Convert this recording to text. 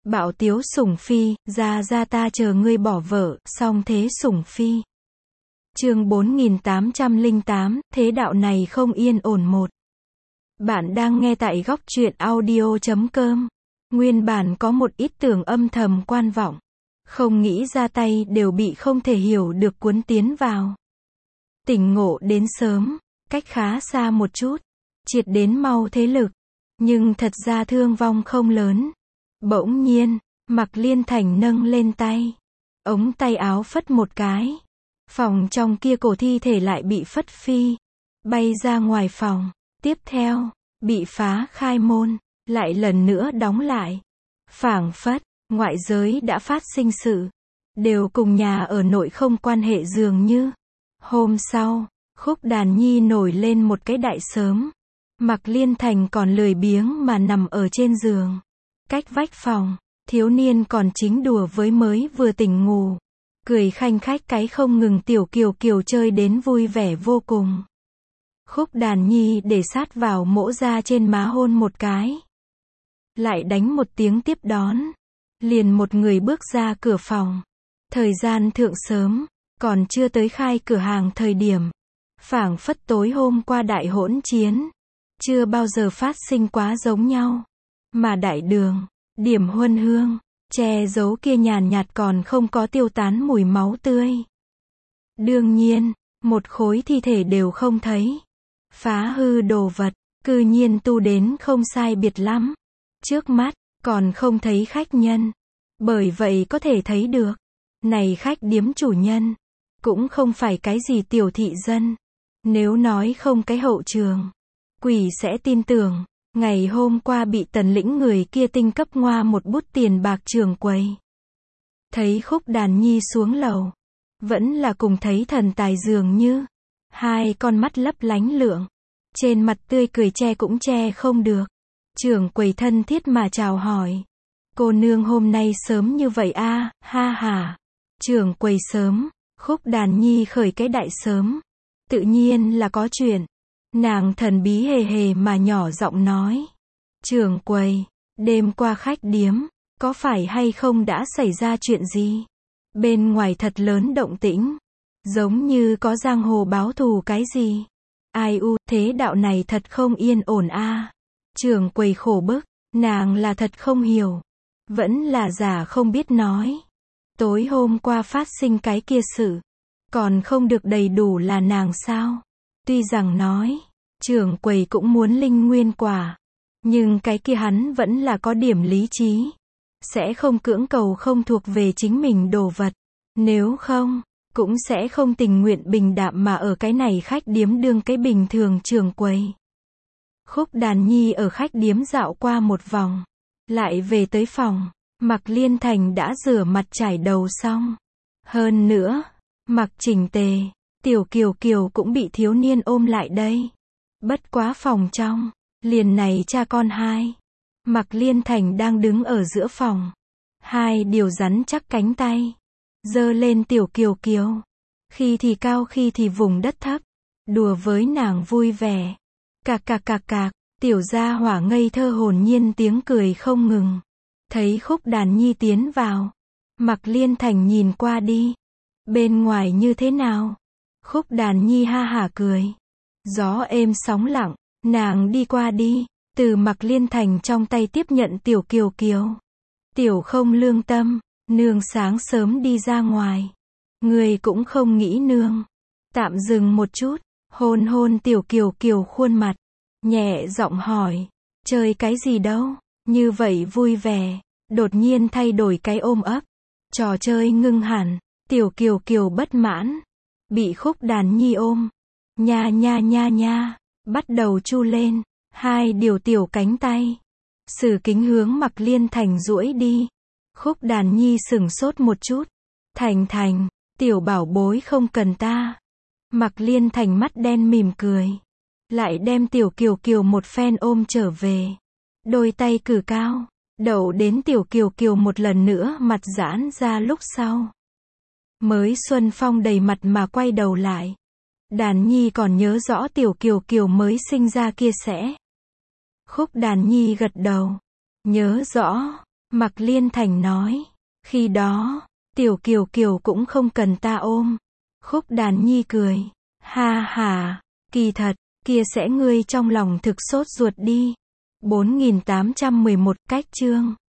Bạo tiếu sủng phi, ra ta chờ ngươi bỏ vợ, song thế sủng phi. Chương 4808, thế đạo này không yên ổn một. Bạn đang nghe tại góc truyện audio.com. Nguyên bản có một ít tưởng âm thầm quan vọng. Không nghĩ ra tay đều bị không thể hiểu được cuốn tiến vào. Tỉnh ngộ đến sớm, cách khá xa một chút. Triệt đến mau thế lực. Nhưng thật ra thương vong không lớn. Bỗng nhiên, Mạc Liên Thành nâng lên tay. Ống tay áo phất một cái. Phòng trong kia cổ thi thể lại bị phất phi. Bay ra ngoài phòng. Tiếp theo, bị phá khai môn. Lại lần nữa đóng lại. Phảng phất, ngoại giới đã phát sinh sự. Đều cùng nhà ở nội không quan hệ dường như. Hôm sau, Khúc Đàn Nhi nổi lên một cái đại sớm. Mạc Liên Thành còn lười biếng mà nằm ở trên giường. Cách vách phòng, thiếu niên còn chính đùa với mới vừa tỉnh ngủ. Cười khanh khách cái không ngừng tiểu kiều chơi đến vui vẻ vô cùng. Khúc Đàn Nhi để sát vào mỗ ra trên má hôn một cái. Lại đánh một tiếng tiếp đón. Liền một người bước ra cửa phòng. Thời gian thượng sớm, còn chưa tới khai cửa hàng thời điểm. Phảng phất tối hôm qua đại hỗn chiến. Chưa bao giờ phát sinh quá giống nhau. Mà đại đường, điểm huân hương, che giấu kia nhàn nhạt còn không có tiêu tán mùi máu tươi. Đương nhiên, một khối thi thể đều không thấy. Phá hư đồ vật, cư nhiên tu đến không sai biệt lắm. Trước mắt, còn không thấy khách nhân. Bởi vậy có thể thấy được, này khách điếm chủ nhân, cũng không phải cái gì tiểu thị dân. Nếu nói không cái hậu trường, quỷ sẽ tin tưởng. Ngày hôm qua bị Tần Lĩnh người kia tinh cấp ngoa một bút tiền bạc trường quầy. Thấy Khúc Đàn Nhi xuống lầu. Vẫn là cùng thấy thần tài dường như. Hai con mắt lấp lánh lượng. Trên mặt tươi cười che cũng che không được. Trưởng quầy thân thiết mà chào hỏi. Cô nương hôm nay sớm như vậy a, ha ha. Trưởng quầy sớm, Khúc Đàn Nhi khởi cái đại sớm. Tự nhiên là có chuyện. Nàng thần bí hề hề mà nhỏ giọng nói. Trưởng quầy, đêm qua khách điếm, có phải hay không đã xảy ra chuyện gì? Bên ngoài thật lớn động tĩnh. Giống như có giang hồ báo thù cái gì? Ai u, thế đạo này thật không yên ổn a. Trưởng quầy khổ bức, nàng là thật không hiểu. Vẫn là giả không biết nói. Tối hôm qua phát sinh cái kia sự. Còn không được đầy đủ là nàng sao? Tuy rằng nói, trưởng quầy cũng muốn linh nguyên quả. Nhưng cái kia hắn vẫn là có điểm lý trí. Sẽ không cưỡng cầu không thuộc về chính mình đồ vật. Nếu không, cũng sẽ không tình nguyện bình đạm mà ở cái này khách điếm đương cái bình thường trưởng quầy. Khúc Đàn Nhi ở khách điếm dạo qua một vòng. Lại về tới phòng. Mạc Liên Thành đã rửa mặt chải đầu xong. Hơn nữa, mặc chỉnh tề. Tiểu Kiều cũng bị thiếu niên ôm lại đây. Bất quá phòng trong, liền này cha con hai. Mạc Liên Thành đang đứng ở giữa phòng. Hai điều rắn chắc cánh tay. Giơ lên Tiểu Kiều. Khi thì cao khi thì vùng đất thấp. Đùa với nàng vui vẻ. Cạc, tiểu gia hỏa ngây thơ hồn nhiên tiếng cười không ngừng. Thấy Khúc Đàn Nhi tiến vào. Mạc Liên Thành nhìn qua đi. Bên ngoài như thế nào? Khúc Đàn Nhi ha hả cười. Gió êm sóng lặng, nàng đi qua đi, từ Mạc Liên Thành trong tay tiếp nhận Tiểu Kiều. Tiểu không lương tâm, nương sáng sớm đi ra ngoài. Người cũng không nghĩ nương. Tạm dừng một chút, hôn Tiểu Kiều khuôn mặt. Nhẹ giọng hỏi, chơi cái gì đâu, như vậy vui vẻ. Đột nhiên thay đổi cái ôm ấp. Trò chơi ngưng hẳn, Tiểu Kiều bất mãn. Bị Khúc Đàn Nhi ôm. Nha, bắt đầu chu lên. Hai điều tiểu cánh tay. Sử kính hướng Mạc Liên Thành duỗi đi. Khúc Đàn Nhi sửng sốt một chút. Thành, tiểu bảo bối không cần ta. Mạc Liên Thành mắt đen mỉm cười. Lại đem Tiểu Kiều một phen ôm trở về. Đôi tay cử cao. Đậu đến Tiểu Kiều một lần nữa mặt giãn ra lúc sau. Mới Xuân Phong đầy mặt mà quay đầu lại. Đàn Nhi còn nhớ rõ Tiểu Kiều mới sinh ra kia sẽ. Khúc Đàn Nhi gật đầu. Nhớ rõ. Mạc Liên Thành nói. Khi đó, Tiểu Kiều Kiều cũng không cần ta ôm. Khúc Đàn Nhi cười. Ha ha, kỳ thật, kia sẽ ngươi trong lòng thực sốt ruột đi. 4811 cách chương